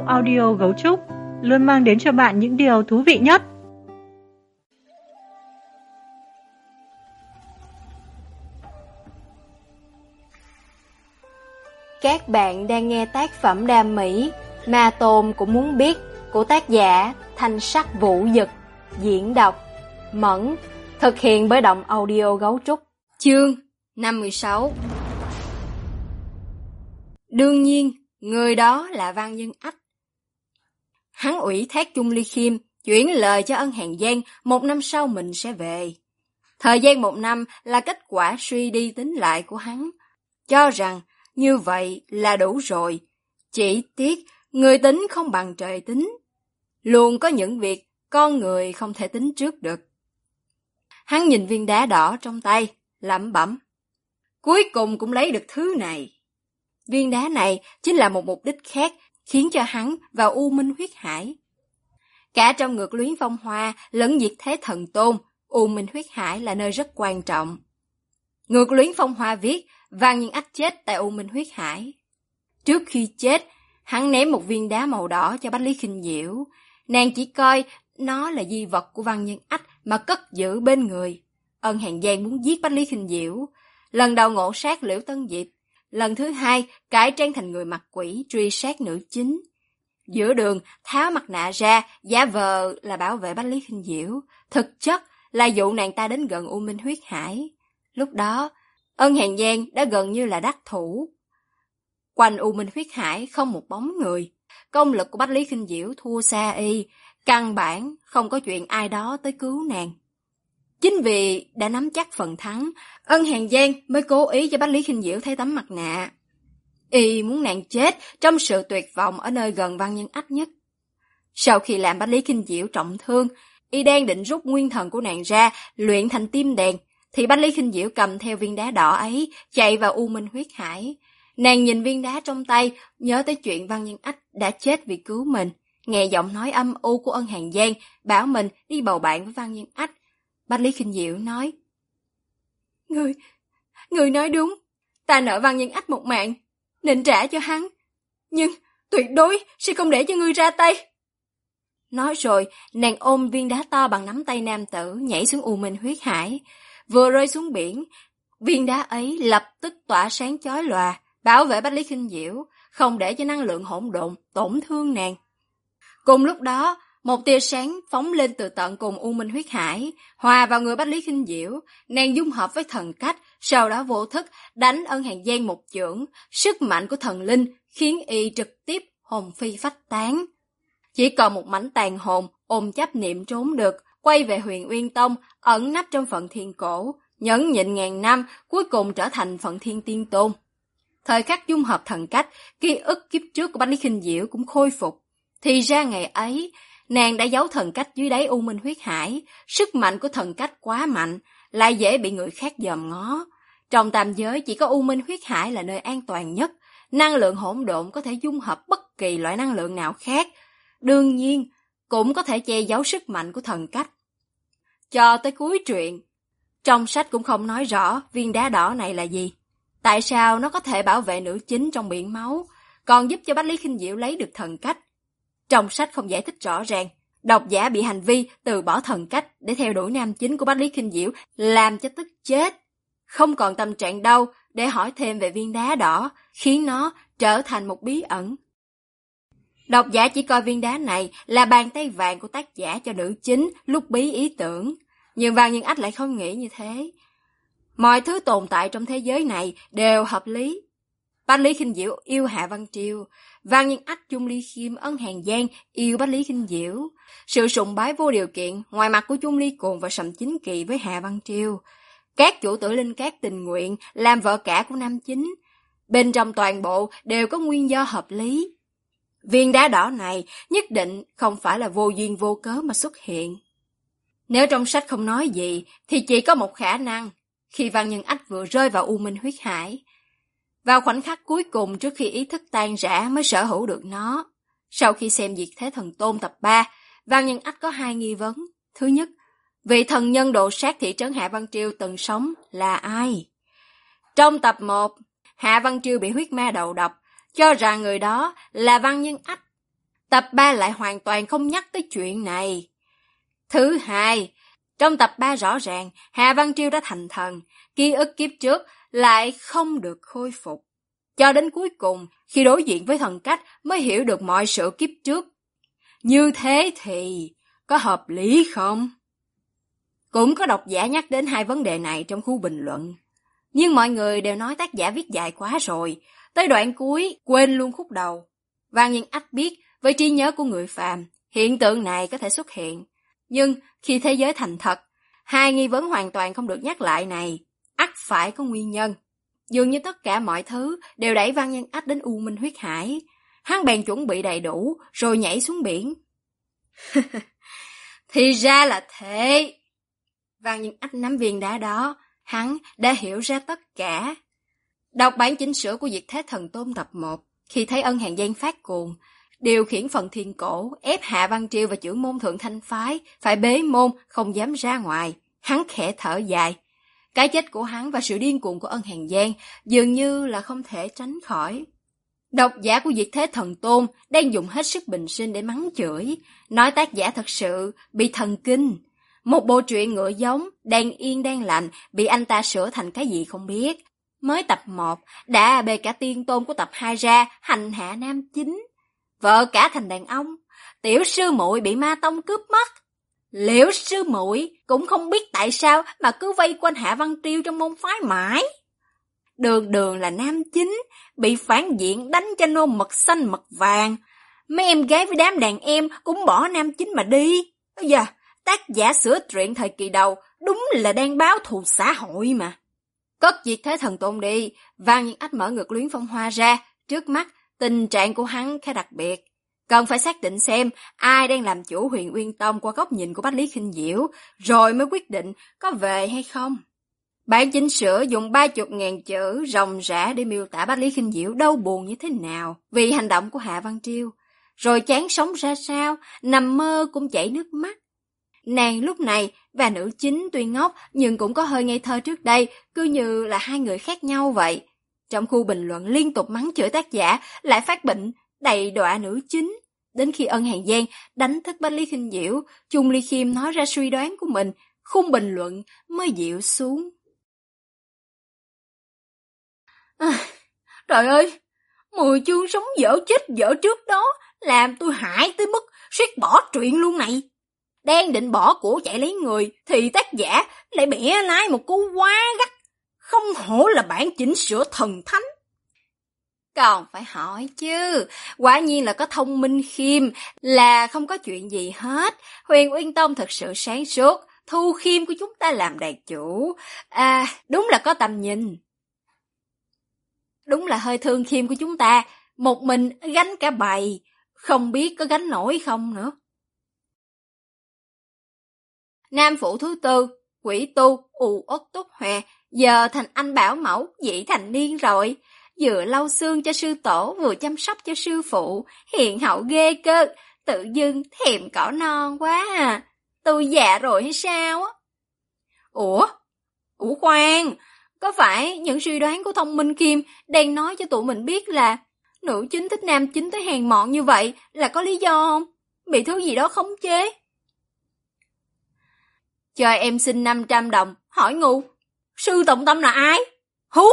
audio Gấu Trúc luôn mang đến cho bạn những điều thú vị nhất. Các bạn đang nghe tác phẩm đam mỹ Ma Tôn Cũng Muốn Biết của tác giả Thanh Sắc Vũ Dực, diễn đọc Mẫn, thực hiện bởi Động Audio Gấu Trúc. Chương 56. Đương nhiên, người đó là Văn Nhân Ách. Hắn ủy thác Chung Ly Khiêm chuyển lời cho Ân Hàn Giang 1 năm sau mình sẽ về. Thời gian 1 năm là kết quả suy đi tính lại của hắn, cho rằng như vậy là đủ rồi. Chỉ tiếc người tính không bằng trời tính. Luôn có những việc con người không thể tính trước được. Hắn nhìn viên đá đỏ trong tay, lẩm bẩm. Cuối cùng cũng lấy được thứ này. Viên đá này chính là một mục đích khác khiến cho hắn vào U Minh Huyết Hải. Cả trong Ngược Luyến Phong Hoa lẫn Diệt Thế Thần Tôn, U Minh Huyết Hải là nơi rất quan trọng. Ngược Luyến Phong Hoa viết Văn Nhân Ách chết tại U Minh Huyết Hải. Trước khi chết, hắn ném một viên đá màu đỏ cho Bách Lý Khinh Diễu. Nàng chỉ coi nó là di vật của Văn Nhân Ách mà cất giữ bên người. Ân Hàn Giang muốn giết Bách Lý Khinh Diễu. Lần đầu ngộ sát Liễu Tân Diệp, lần thứ hai cải trang thành người mặt quỷ truy sát nữ chính. Giữa đường tháo mặt nạ ra, giả vờ là bảo vệ Bách Lý Khinh Diễu, thực chất là dụ nàng ta đến gần U Minh Huyết Hải. Lúc đó, Ân Hàn Giang đã gần như là đắc thủ. Quanh U Minh Huyết Hải không một bóng người, công lực của Bách Lý Khinh Diễu thua xa y, căn bản không có chuyện ai đó tới cứu nàng. Chính vì đã nắm chắc phần thắng, Ân Hàn Giang mới cố ý cho Bách Lý Khinh Diễu thấy tấm mặt nạ. Y muốn nàng chết trong sự tuyệt vọng ở nơi gần Văn Nhân Ách nhất. Sau khi làm Bách Lý Khinh Diễu trọng thương, y đang định rút nguyên thần của nàng ra, luyện thành tim đèn, thì Bách Lý Khinh Diễu cầm theo viên đá đỏ ấy, chạy vào U Minh Huyết Hải. Nàng nhìn viên đá trong tay, nhớ tới chuyện Văn Nhân Ách đã chết vì cứu mình, nghe giọng nói âm u của Ân Hàn Giang, bảo mình đi bầu bạn với Văn Nhân Ách. Bách Lý Khinh Diễu nói, Người nói đúng, ta nợ Văn Nhân Ách một mạng, nên trả cho hắn, nhưng tuyệt đối sẽ không để cho ngươi ra tay. Nói rồi, nàng ôm viên đá to bằng nắm tay nam tử, nhảy xuống U Minh Huyết Hải. Vừa rơi xuống biển, viên đá ấy lập tức tỏa sáng chói lòa, bảo vệ Bách Lý Khinh Diễu, không để cho năng lượng hỗn độn tổn thương nàng. Cùng lúc đó, một tia sáng phóng lên từ tận cùng U Minh Huyết Hải, hòa vào người Bách Lý Khinh Diễu, nàng dung hợp với thần cách, sau đó vô thức đánh Ân Hàn Giang một chưởng, sức mạnh của thần linh khiến y trực tiếp hồn phi phách tán. Chỉ còn một mảnh tàn hồn ôm chấp niệm trốn được, quay về Huyền Uyên Tông, ẩn nấp trong Phận Thiên Cổ, nhẫn nhịn ngàn năm, cuối cùng trở thành Phận Thiên Tiên Tôn. Thời khắc dung hợp thần cách, ký ức kiếp trước của Bách Lý Khinh Diễu cũng khôi phục. Thì ra ngày ấy, nàng đã giấu thần cách dưới đáy U Minh Huyết Hải, sức mạnh của thần cách quá mạnh, lại dễ bị người khác dòm ngó. Trong tam giới chỉ có U Minh Huyết Hải là nơi an toàn nhất, năng lượng hỗn độn có thể dung hợp bất kỳ loại năng lượng nào khác, đương nhiên cũng có thể che giấu sức mạnh của thần cách. Cho tới cuối truyện, trong sách cũng không nói rõ viên đá đỏ này là gì, tại sao nó có thể bảo vệ nữ chính trong biển máu, còn giúp cho Bách Lý Khinh Diễu lấy được thần cách. Trong sách không giải thích rõ ràng, độc giả bị hành vi từ bỏ thần cách để theo đuổi nam chính của Bách Lý Khinh Diễu làm cho tức chết, không còn tâm trạng đâu để hỏi thêm về viên đá đỏ, khiến nó trở thành một bí ẩn. Độc giả chỉ coi viên đá này là bàn tay vàng của tác giả cho nữ chính lúc bí ý tưởng, nhưng Văn Nhân Ách lại không nghĩ như thế. Mọi thứ tồn tại trong thế giới này đều hợp lý. Bách Lý Khinh Diễu yêu Hạ Văn Triều, Văn Nhân Ách, Chung Ly Khiêm, Ân Hàn Giang yêu Bách Lý Khinh Diễu. Sự sùng bái vô điều kiện ngoài mặt của Chung Ly Cuồng và Sầm Chính Kỳ với Hạ Văn Triều. Các chủ tử linh cát tình nguyện làm vợ cả của nam chính. Bên trong toàn bộ đều có nguyên do hợp lý. Viên đá đỏ này nhất định không phải là vô duyên vô cớ mà xuất hiện. Nếu trong sách không nói gì thì chỉ có một khả năng, khi Văn Nhân Ách vừa rơi vào U Minh Huyết Hải, vào khoảnh khắc cuối cùng trước khi ý thức tan rã mới sở hữu được nó. Sau khi xem Diệt Thế Thần Tôn tập 3, Văn Nhân Ách có 2 nghi vấn. Thứ nhất, vị thần nhân đồ sát thị trấn Hạ Văn Triều từng sống là ai? Trong tập 1, Hạ Văn Triều bị huyết ma đầu độc, cho rằng người đó là Văn Nhân Ách. Tập 3 lại hoàn toàn không nhắc tới chuyện này. Thứ hai, trong tập 3 rõ ràng Hà Văn Triêu đã thành thần, ký ức kiếp trước lại không được khôi phục. Cho đến cuối cùng, khi đối diện với thần cách mới hiểu được mọi sự kiếp trước. Như thế thì có hợp lý không? Cũng có độc giả nhắc đến hai vấn đề này trong khu bình luận. Nhưng mọi người đều nói tác giả viết dài quá rồi, tới đoạn cuối quên luôn khúc đầu. Vang Nhân Ách biết với trí nhớ của người phàm, hiện tượng này có thể xuất hiện. Nhưng khi thế giới thành thật, hai nghi vấn hoàn toàn không được nhắc lại này, ắt phải có nguyên nhân. Dường như tất cả mọi thứ đều đẩy Vang Nhân Ách đến U Minh huyết hải. Hắn bèn chuẩn bị đầy đủ rồi nhảy xuống biển. Thì ra là thế. Vang Nhân Ách nắm viên đá đó, hắn đã hiểu ra tất cả. Đọc bản chỉnh sửa của Diệt Thế Thần Tôn tập 1, khi thấy Ân Hàn Giang phát cuồng, điều khiển phần thiên cổ, ép Hạ Văn Triêu và trưởng môn Thượng Thanh Phái, phải bế môn, không dám ra ngoài. Hắn khẽ thở dài. Cái chết của hắn và sự điên cuồng của Ân Hàn Giang dường như là không thể tránh khỏi. Độc giả của Diệt Thế Thần Tôn đang dùng hết sức bình sinh để mắng chửi, nói tác giả thật sự bị thần kinh. Một bộ truyện ngựa giống, đang yên đang lành, bị anh ta sửa thành cái gì không biết. Mới tập 1, đã bê cả tiên tôn của tập 2 ra, hành hạ nam chính. Vợ cả thành đàn ông, tiểu sư muội bị ma tông cướp mất. Liễu sư muội cũng không biết tại sao mà cứ vây quanh Hạ Văn Triêu trong môn phái mãi. Đường đường là nam chính, bị phản diện đánh cho nôn mật xanh mật vàng. Mấy em gái với đám đàn em cũng bỏ nam chính mà đi. Bây giờ, tác giả sửa truyện thời kỳ đầu đúng là đang báo thù xã hội mà. Cất Diệt Thế Thần Tôn đi, Vang Nhân Ách mở ngực Luyến Phong Hoa ra. Trước mắt, tình trạng của hắn khá đặc biệt. Cần phải xác định xem ai đang làm chủ Huyền Uyên Tông qua góc nhìn của Bách Lý Khinh Diễu, rồi mới quyết định có về hay không. Bản chỉnh sửa dùng 30.000 chữ ròng rã để miêu tả Bách Lý Khinh Diễu đau buồn như thế nào vì hành động của Hạ Văn Triêu, rồi chán sống ra sao, nằm mơ cũng chảy nước mắt. Nàng lúc này và nữ chính tuy ngốc nhưng cũng có hơi ngây thơ trước đây, cứ như là hai người khác nhau vậy. Trong khu bình luận liên tục mắng chửi tác giả, lại phát bệnh đầy đọa nữ chính. Đến khi Ân Hàn Giang đánh thức Bách Lý Khinh Diễu, Chung Ly Khiêm nói ra suy đoán của mình, khung bình luận mới dịu xuống. Trời ơi, 10 chương sống dở chết dở trước đó làm tôi hại tới mức suýt bỏ truyện luôn này. Đang định bỏ của chạy lấy người thì tác giả lại bẻ lái một cú quá gắt. Không hổ là bản chỉnh sửa thần thánh. Còn phải hỏi chứ, quả nhiên là có Thông Minh Khiêm là không có chuyện gì hết. Huyền Uyên Tông thật sự sáng suốt, thu Khiêm của chúng ta làm đàn chủ. Đúng là có tầm nhìn. Đúng là hơi thương Khiêm của chúng ta, một mình gánh cả bầy, không biết có gánh nổi không nữa. Nam phụ thứ tư, quỷ tu, uất túc hòe, giờ thành anh bảo mẫu, dị thành niên rồi. Vừa lau xương cho sư tổ, vừa chăm sóc cho sư phụ, hiền hậu ghê cơ, tự dưng thèm cỏ non quá à. Tôi già rồi hay sao á? Ủa khoan, có phải những suy đoán của Thông Minh Khiêm đang nói cho tụi mình biết là nữ chính thích nam chính tới hèn mọn như vậy là có lý do không? Bị thứ gì đó khống chế? Cho em xin 500 đồng, hỏi ngu. Sư Tổng Tâm là ai? Hú?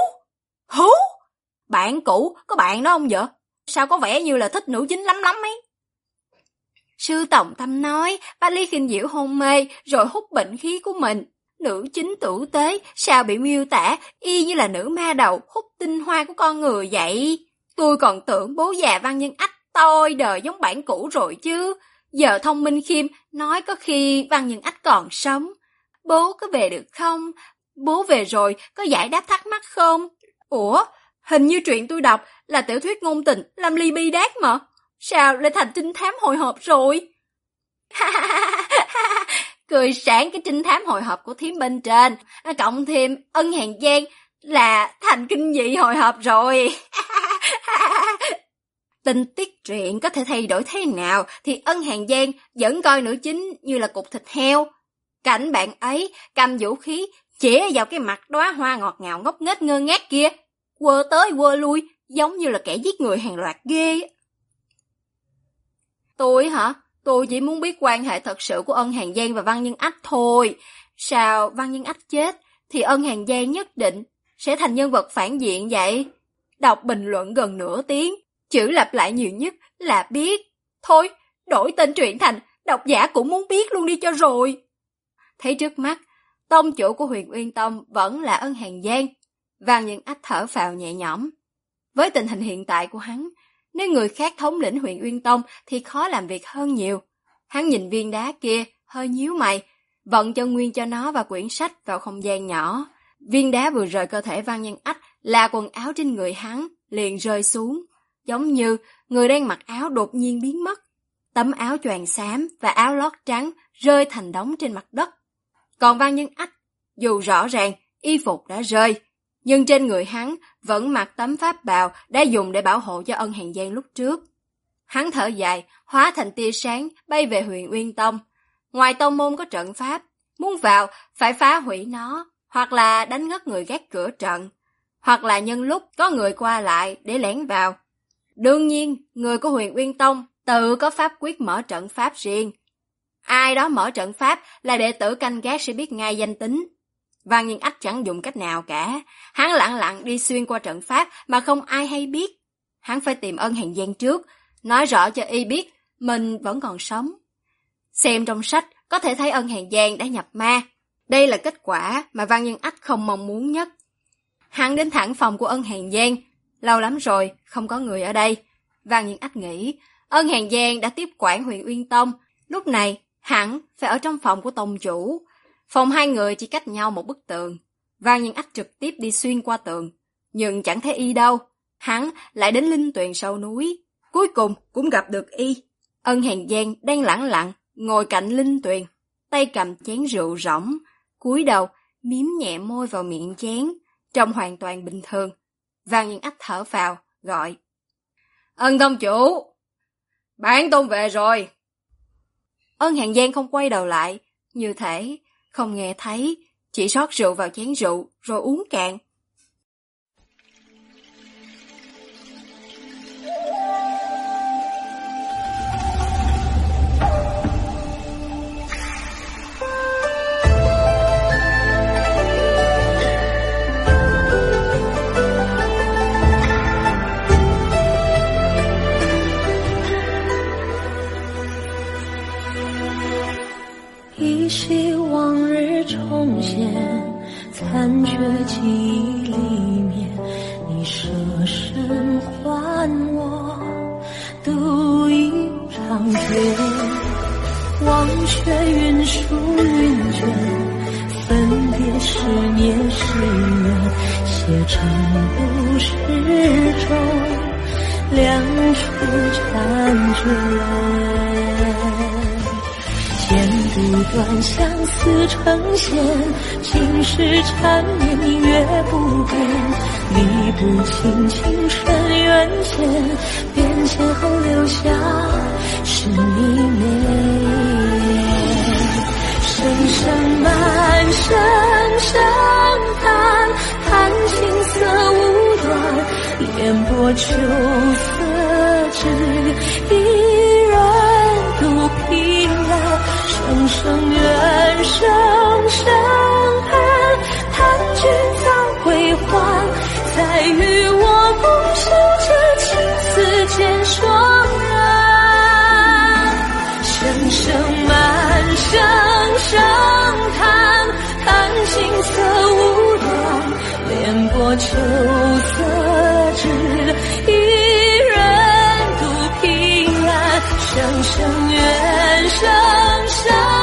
Bạn cũ, có bạn đó không vậy? Sao có vẻ như là thích nữ chính lắm ấy? Sư Tổng Tâm nói, Bách Lý Khinh Diễu hôn mê rồi hút bệnh khí của mình. Nữ chính tử tế, sao bị miêu tả y như là nữ ma đầu hút tinh hoa của con người vậy? Tôi còn tưởng bố già Văn Nhân Ách tôi đời giống bản cũ rồi chứ. Giờ Thông Minh Khiêm nói có khi Văn Nhân Ách còn sống. Bố có về được không? Bố về rồi có giải đáp thắc mắc không? Ủa, hình như truyện tôi đọc là tiểu thuyết ngôn tình Lâm Ly Bi Đát mà. Sao lại thành trinh thám hồi hộp rồi? Cười sáng cái trinh thám hồi hộp của thím bên trên, cộng thêm Ân Hàn Giang là thành kinh dị hồi hộp rồi. Tình tiết truyện có thể thay đổi thế nào thì Ân Hàn Giang vẫn coi nữ chính như là cục thịt heo. Cảnh bạn ấy cầm vũ khí chĩa vào cái mặt đóa hoa ngọt ngào ngốc nghếch ngơ ngác kia, quơ tới quơ lui giống như là kẻ giết người hàng loạt ghê. Tôi hả? Tôi chỉ muốn biết quan hệ thật sự của Ân Hàn Giang và Văn Nhân Ách thôi. Sao Văn Nhân Ách chết thì Ân Hàn Giang nhất định sẽ thành nhân vật phản diện vậy? Đọc bình luận gần nửa tiếng, chữ lặp lại nhiều nhất là biết. Thôi, đổi tên truyện thành độc giả cũng muốn biết luôn đi cho rồi. Thấy trước mắt, tông chủ của Huyền Uyên Tông vẫn là Ân Hàn Giang. Văn Nhân Ách thở phào nhẹ nhõm. Với tình hình hiện tại của hắn, nếu người khác thống lĩnh Huyền Uyên Tông thì khó làm việc hơn nhiều. Hắn nhìn viên đá kia, hơi nhíu mày, vận chân nguyên cho nó và quyển sách vào không gian nhỏ. Viên đá vừa rời cơ thể Văn Nhân Ách là quần áo trên người hắn liền rơi xuống, giống như người đang mặc áo đột nhiên biến mất. Tấm áo choàng xám và áo lót trắng rơi thành đống trên mặt đất. Còn Văn Nhân Ách, dù rõ ràng y phục đã rơi, nhưng trên người hắn vẫn mặc tấm pháp bào đã dùng để bảo hộ cho Ân Hàn Giang lúc trước. Hắn thở dài, hóa thành tia sáng bay về Huyền Uyên Tông. Ngoài tông môn có trận pháp, muốn vào phải phá hủy nó, hoặc là đánh ngất người gác cửa trận, hoặc là nhân lúc có người qua lại để lẻn vào. Đương nhiên, người của Huyền Uyên Tông tự có pháp quyết mở trận pháp riêng. Ai đó mở trận pháp là đệ tử canh gác sẽ biết ngay danh tính. Văn Nhân Ách chẳng dùng cách nào cả, hắn lặng lặng đi xuyên qua trận pháp mà không ai hay biết. Hắn phải tìm Ân Hàn Giang trước, nói rõ cho y biết mình vẫn còn sống. Xem trong sách có thể thấy Ân Hàn Giang đã nhập ma. Đây là kết quả mà Văn Nhân Ách không mong muốn nhất. Hắn đến thẳng phòng của Ân Hàn Giang. Lâu lắm rồi không có người ở đây. Văn Nhân Ách nghĩ Ân Hàn Giang đã tiếp quản Huyền Uyên Tông. Lúc này hẳn phải ở trong phòng của tông chủ. Phòng hai người chỉ cách nhau một bức tường. Văn Nhân Ách trực tiếp đi xuyên qua tường, nhưng chẳng thấy y đâu. Hắn lại đến linh tuyền sau núi, cuối cùng cũng gặp được y. Ân Hàn Giang đang lẳng lặng ngồi cạnh linh tuyền, tay cầm chén rượu rỗng, cúi đầu miếm nhẹ môi vào miệng chén, trông hoàn toàn bình thường. Văn Nhân Ách thở phào gọi: Ân tông chủ, bản tôn về rồi. Ân Hàn Giang không quay đầu lại, như thể không nghe thấy, chỉ rót rượu vào chén rượu rồi uống cạn. 依稀往日重现，残缺记忆里面，你舍身还我独一长卷，忘却云舒云卷，分别是年是缘，写成故事中两处缠卷。剪不断相思成线，情是缠绵月不变，理不清情深缘浅，变迁后留下是你面。声声满声声叹，叹青涩无端，烟波秋色只一人独凭栏。声声怨，声声恨，叹君早归还，再与我共守这青丝渐霜染。声声满，声声叹，叹青涩无端，莲波秋色只一人独凭栏。声声怨，声声